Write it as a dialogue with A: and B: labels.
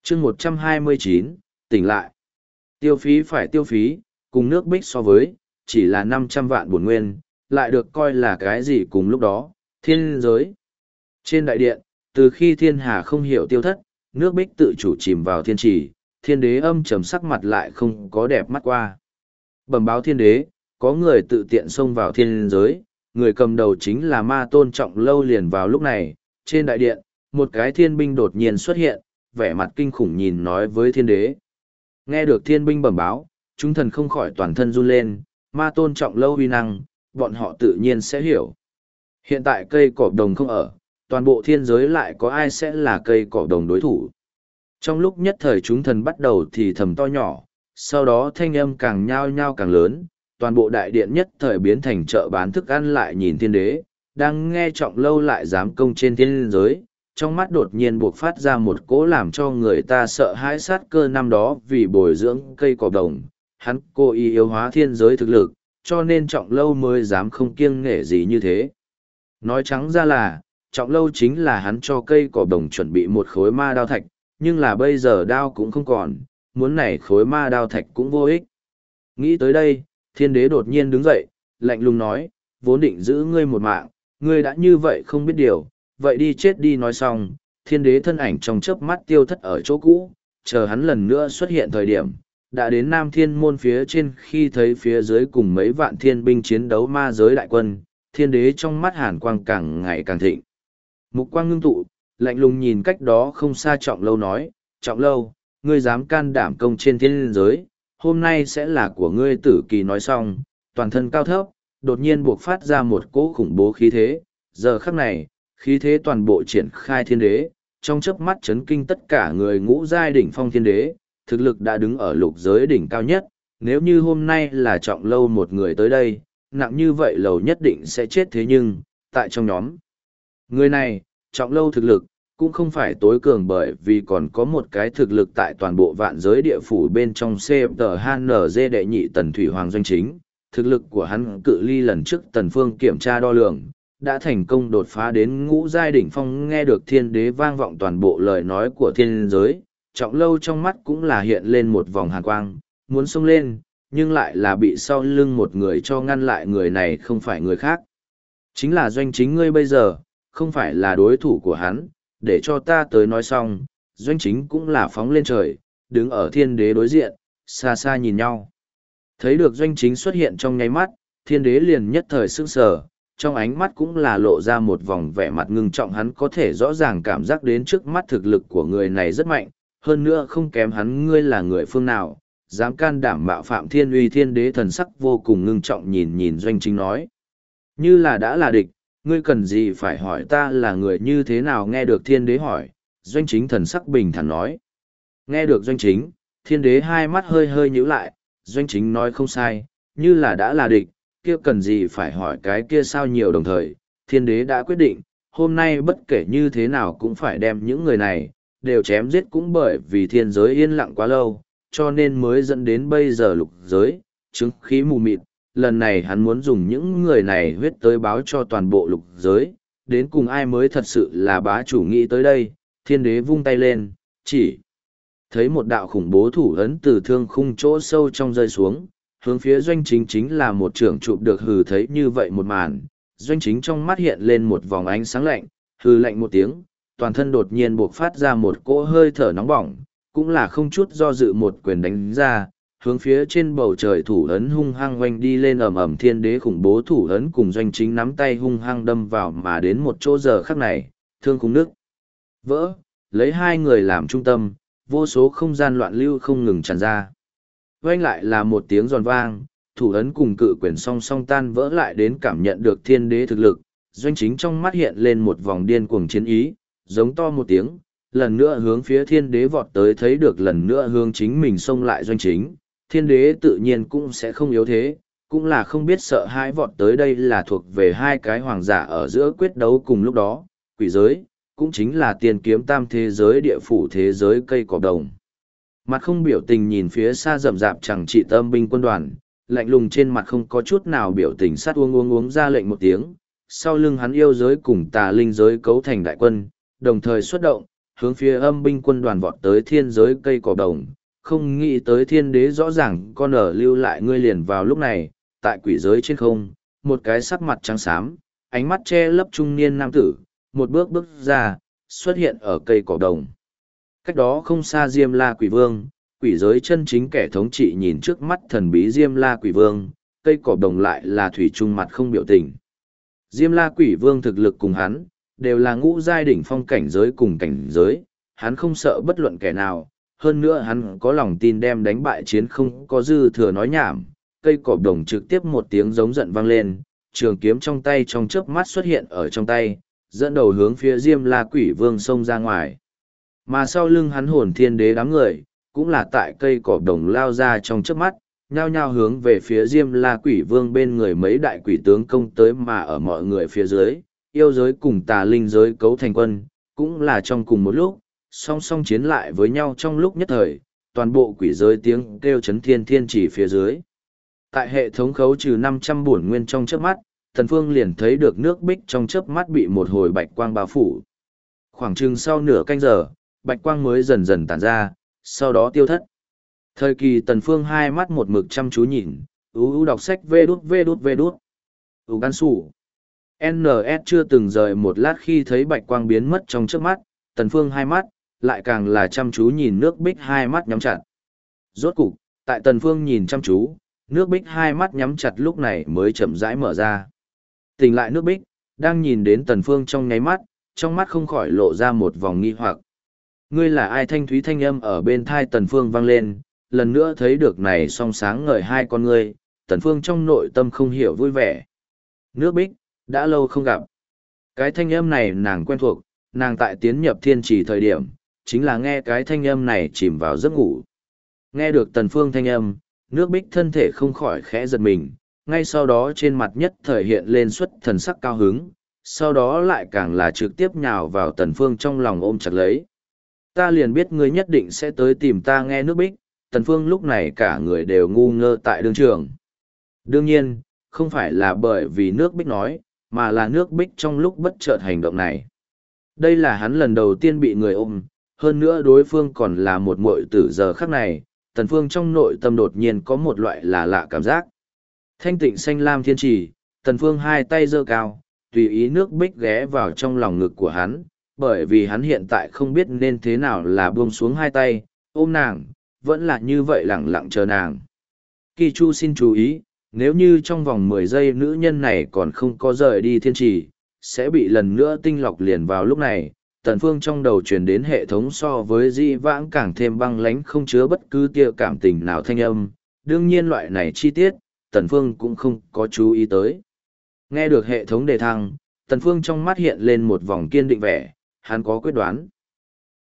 A: chương 129, tỉnh lại. Tiêu phí phải tiêu phí, cùng nước Bích so với, chỉ là 500 vạn bổn nguyên, lại được coi là cái gì cùng lúc đó, thiên giới. Trên đại điện, từ khi thiên hà không hiểu tiêu thất, nước Bích tự chủ chìm vào thiên trì, thiên đế âm trầm sắc mặt lại không có đẹp mắt qua. Bẩm báo thiên đế, có người tự tiện xông vào thiên giới, người cầm đầu chính là ma tôn Trọng Lâu. Liền vào lúc này, trên đại điện, một cái thiên binh đột nhiên xuất hiện, vẻ mặt kinh khủng nhìn nói với thiên đế. Nghe được thiên binh bẩm báo, chúng thần không khỏi toàn thân run lên, ma tôn Trọng Lâu uy năng, bọn họ tự nhiên sẽ hiểu. Hiện tại cây cỏ đồng không ở, toàn bộ thiên giới lại có ai sẽ là cây cỏ đồng đối thủ. Trong lúc nhất thời chúng thần bắt đầu thì thầm to nhỏ, sau đó thanh âm càng nhao nhao càng lớn, toàn bộ đại điện nhất thời biến thành chợ bán thức ăn. Lại nhìn thiên đế, đang nghe Trọng Lâu lại dám công trên thiên giới, trong mắt đột nhiên buộc phát ra một cỗ làm cho người ta sợ hãi sát cơ. Năm đó vì bồi dưỡng cây cỏ đồng, hắn cố ý yếu hóa thiên giới thực lực, cho nên Trọng Lâu mới dám không kiêng nể gì như thế. Nói trắng ra là, Trọng Lâu chính là hắn cho cây cỏ đồng chuẩn bị một khối ma đao thạch, nhưng là bây giờ đao cũng không còn, muốn này khối ma đao thạch cũng vô ích. Nghĩ tới đây, thiên đế đột nhiên đứng dậy, lạnh lùng nói, vốn định giữ ngươi một mạng, ngươi đã như vậy không biết điều, vậy đi chết đi. Nói xong, thiên đế thân ảnh trong chớp mắt tiêu thất ở chỗ cũ, chờ hắn lần nữa xuất hiện thời điểm, đã đến Nam Thiên môn phía trên. Khi thấy phía dưới cùng mấy vạn thiên binh chiến đấu ma giới đại quân, thiên đế trong mắt hàn quang càng ngày càng thịnh. Mục quang ngưng tụ, lạnh lùng nhìn cách đó không xa Trọng Lâu nói, Trọng Lâu, ngươi dám can đảm công trên thiên giới, hôm nay sẽ là của ngươi tử kỳ. Nói xong, toàn thân cao thấp, đột nhiên buộc phát ra một cỗ khủng bố khí thế. Giờ khắc này, khí thế toàn bộ triển khai thiên đế, trong chớp mắt chấn kinh tất cả người. Ngũ giai đỉnh phong thiên đế, thực lực đã đứng ở lục giới đỉnh cao nhất, nếu như hôm nay là Trọng Lâu một người tới đây, nặng như vậy lầu nhất định sẽ chết. Thế nhưng, tại trong nhóm người này, Trọng Lâu thực lực cũng không phải tối cường, bởi vì còn có một cái thực lực tại toàn bộ vạn giới địa phủ bên trong CFTHNG đệ nhị Tần Thủy Hoàng Doanh Chính. Thực lực của hắn cự ly lần trước Tần Phương kiểm tra đo lường, đã thành công đột phá đến ngũ giai đỉnh phong. Nghe được thiên đế vang vọng toàn bộ lời nói của thiên giới, Trọng Lâu trong mắt cũng là hiện lên một vòng hàn quang, muốn xông lên, nhưng lại là bị sau lưng một người cho ngăn lại. Người này không phải người khác, chính là Doanh Chính. Ngươi bây giờ không phải là đối thủ của hắn, để cho ta tới. Nói xong, Doanh Chính cũng là phóng lên trời, đứng ở thiên đế đối diện, xa xa nhìn nhau. Thấy được Doanh Chính xuất hiện trong nháy mắt, thiên đế liền nhất thời sững sờ, trong ánh mắt cũng là lộ ra một vòng vẻ mặt ngưng trọng. Hắn có thể rõ ràng cảm giác đến trước mắt thực lực của người này rất mạnh, hơn nữa không kém hắn. Ngươi là người phương nào, dám can đảm mạo phạm thiên uy? Thiên đế thần sắc vô cùng ngưng trọng nhìn Doanh Chính nói, như là đã là địch, ngươi cần gì phải hỏi ta là người như thế nào? Nghe được thiên đế hỏi, Doanh Chính thần sắc bình thản nói. Nghe được Doanh Chính, thiên đế hai mắt hơi hơi nhíu lại. Doanh Chính nói không sai, như là đã là địch, kia cần gì phải hỏi cái kia sao? Nhiều đồng thời, thiên đế đã quyết định, hôm nay bất kể như thế nào cũng phải đem những người này đều chém giết. Cũng bởi vì thiên giới yên lặng quá lâu, cho nên mới dẫn đến bây giờ lục giới chứng khí mù mịt. Lần này hắn muốn dùng những người này huyết tới báo cho toàn bộ lục giới, đến cùng ai mới thật sự là bá chủ. Nghĩ tới đây, thiên đế vung tay lên, chỉ thấy một đạo khủng bố thủ ấn từ thương khung chỗ sâu trong rơi xuống, hướng phía Doanh Chính chính là một trưởng chụp được. Hừ, thấy như vậy một màn, Doanh Chính trong mắt hiện lên một vòng ánh sáng lạnh, hừ lạnh một tiếng, toàn thân đột nhiên buộc phát ra một cỗ hơi thở nóng bỏng, cũng là không chút do dự một quyền đánh ra, hướng phía trên bầu trời thủ ấn hung hăng oanh đi lên. Ầm ầm, thiên đế khủng bố thủ ấn cùng Doanh Chính nắm tay hung hăng đâm vào mà đến một chỗ. Giờ khắc này, thương khung nước vỡ, lấy hai người làm trung tâm, vô số không gian loạn lưu không ngừng tràn ra. Oanh lại là một tiếng giòn vang, thủ ấn cùng cự quyền song song tan vỡ. Lại đến cảm nhận được thiên đế thực lực, Doanh Chính trong mắt hiện lên một vòng điên cuồng chiến ý, giống to một tiếng, lần nữa hướng phía thiên đế vọt tới. Thấy được lần nữa hướng chính mình xông lại Doanh Chính, thiên đế tự nhiên cũng sẽ không yếu thế, cũng là không biết sợ hãi vọt tới. Đây là thuộc về hai cái hoàng giả ở giữa quyết đấu cùng lúc đó, quỷ giới, cũng chính là tiền kiếm tam thế giới địa phủ thế giới cây cỏ đồng. Mặt không biểu tình nhìn phía xa rậm rạp chẳng trị tâm binh quân đoàn, lạnh lùng trên mặt không có chút nào biểu tình. Sát uống ra lệnh một tiếng, sau lưng hắn yêu giới cùng tà linh giới cấu thành đại quân, đồng thời xuất động, hướng phía âm binh quân đoàn vọt tới thiên giới cây cỏ đồng, không nghĩ tới thiên đế rõ ràng con ở lưu lại ngươi liền vào lúc này, tại quỷ giới trên không, một cái sắc mặt trắng xám, ánh mắt che lấp trung niên nam tử, một bước bước ra, xuất hiện ở cây cỏ đồng. Cách đó không xa Diêm La Quỷ Vương, quỷ giới chân chính kẻ thống trị nhìn trước mắt thần bí Diêm La Quỷ Vương, cây cỏ đồng lại là thủy trung mặt không biểu tình. Diêm La Quỷ Vương thực lực cùng hắn, đều là ngũ giai đỉnh phong cảnh giới cùng cảnh giới, hắn không sợ bất luận kẻ nào, hơn nữa hắn có lòng tin đem đánh bại chiến không có dư thừa nói nhảm. Cây cỏ đồng trực tiếp một tiếng giống giận vang lên, trường kiếm trong tay trong chớp mắt xuất hiện ở trong tay, dẫn đầu hướng phía Diêm La Quỷ Vương xông ra ngoài. Mà sau lưng hắn hồn thiên đế đám người, cũng là tại cây cỏ đồng lao ra trong chớp mắt, nhao nhao hướng về phía Diêm La Quỷ Vương bên người mấy đại quỷ tướng công tới, mà ở mọi người phía dưới, yêu giới cùng tà linh giới cấu thành quân, cũng là trong cùng một lúc, song song chiến lại với nhau trong lúc nhất thời, toàn bộ quỷ giới tiếng kêu chấn thiên thiên chỉ phía dưới. Tại hệ thống khấu trừ 500 bổn nguyên trong chớp mắt, Tần Phương liền thấy được nước bích trong chớp mắt bị một hồi bạch quang bao phủ. Khoảng chừng sau nửa canh giờ, bạch quang mới dần dần tản ra, sau đó tiêu thất. Thời kỳ Tần Phương hai mắt một mực chăm chú nhìn, đọc sách vê đút. Gan sủ. NS chưa từng rời một lát khi thấy bạch quang biến mất trong chớp mắt, Tần Phương hai mắt, lại càng là chăm chú nhìn nước bích hai mắt nhắm chặt. Rốt cục, tại Tần Phương nhìn chăm chú, nước bích hai mắt nhắm chặt lúc này mới chậm rãi mở ra. Tỉnh lại nước bích, đang nhìn đến Tần Phương trong nháy mắt, trong mắt không khỏi lộ ra một vòng nghi hoặc. Ngươi là ai? Thanh thúy thanh âm ở bên thai Tần Phương vang lên, lần nữa thấy được này song sáng ngời hai con ngươi, Tần Phương trong nội tâm không hiểu vui vẻ. Nước bích, đã lâu không gặp. Cái thanh âm này nàng quen thuộc, nàng tại tiến nhập thiên trì thời điểm, chính là nghe cái thanh âm này chìm vào giấc ngủ. Nghe được Tần Phương thanh âm, nước bích thân thể không khỏi khẽ giật mình, ngay sau đó trên mặt nhất thời hiện lên xuất thần sắc cao hứng, sau đó lại càng là trực tiếp nhào vào Tần Phương trong lòng ôm chặt lấy. Ta liền biết ngươi nhất định sẽ tới tìm ta. Nghe nước bích, Tần Phương lúc này cả người đều ngu ngơ tại đương trường. Đương nhiên, không phải là bởi vì nước bích nói, mà là nước bích trong lúc bất chợt hành động này. Đây là hắn lần đầu tiên bị người ôm, hơn nữa đối phương còn là một muội tử. Giờ khắc này, Tần Phương trong nội tâm đột nhiên có một loại là lạ cảm giác. Thanh tịnh xanh lam thiên trì, Tần Phương hai tay giơ cao, tùy ý nước bích ghé vào trong lòng ngực của hắn, bởi vì hắn hiện tại không biết nên thế nào là buông xuống hai tay, ôm nàng, vẫn là như vậy lẳng lặng chờ nàng. Kỳ Chu xin chú ý, nếu như trong vòng 10 giây nữ nhân này còn không có rời đi thiên trì, sẽ bị lần nữa tinh lọc liền vào lúc này. Tần Phương trong đầu truyền đến hệ thống so với di vãng càng thêm băng lãnh không chứa bất cứ tia cảm tình nào thanh âm, đương nhiên loại này chi tiết, Tần Phương cũng không có chú ý tới. Nghe được hệ thống đề thăng, Tần Phương trong mắt hiện lên một vòng kiên định vẻ, hắn có quyết đoán.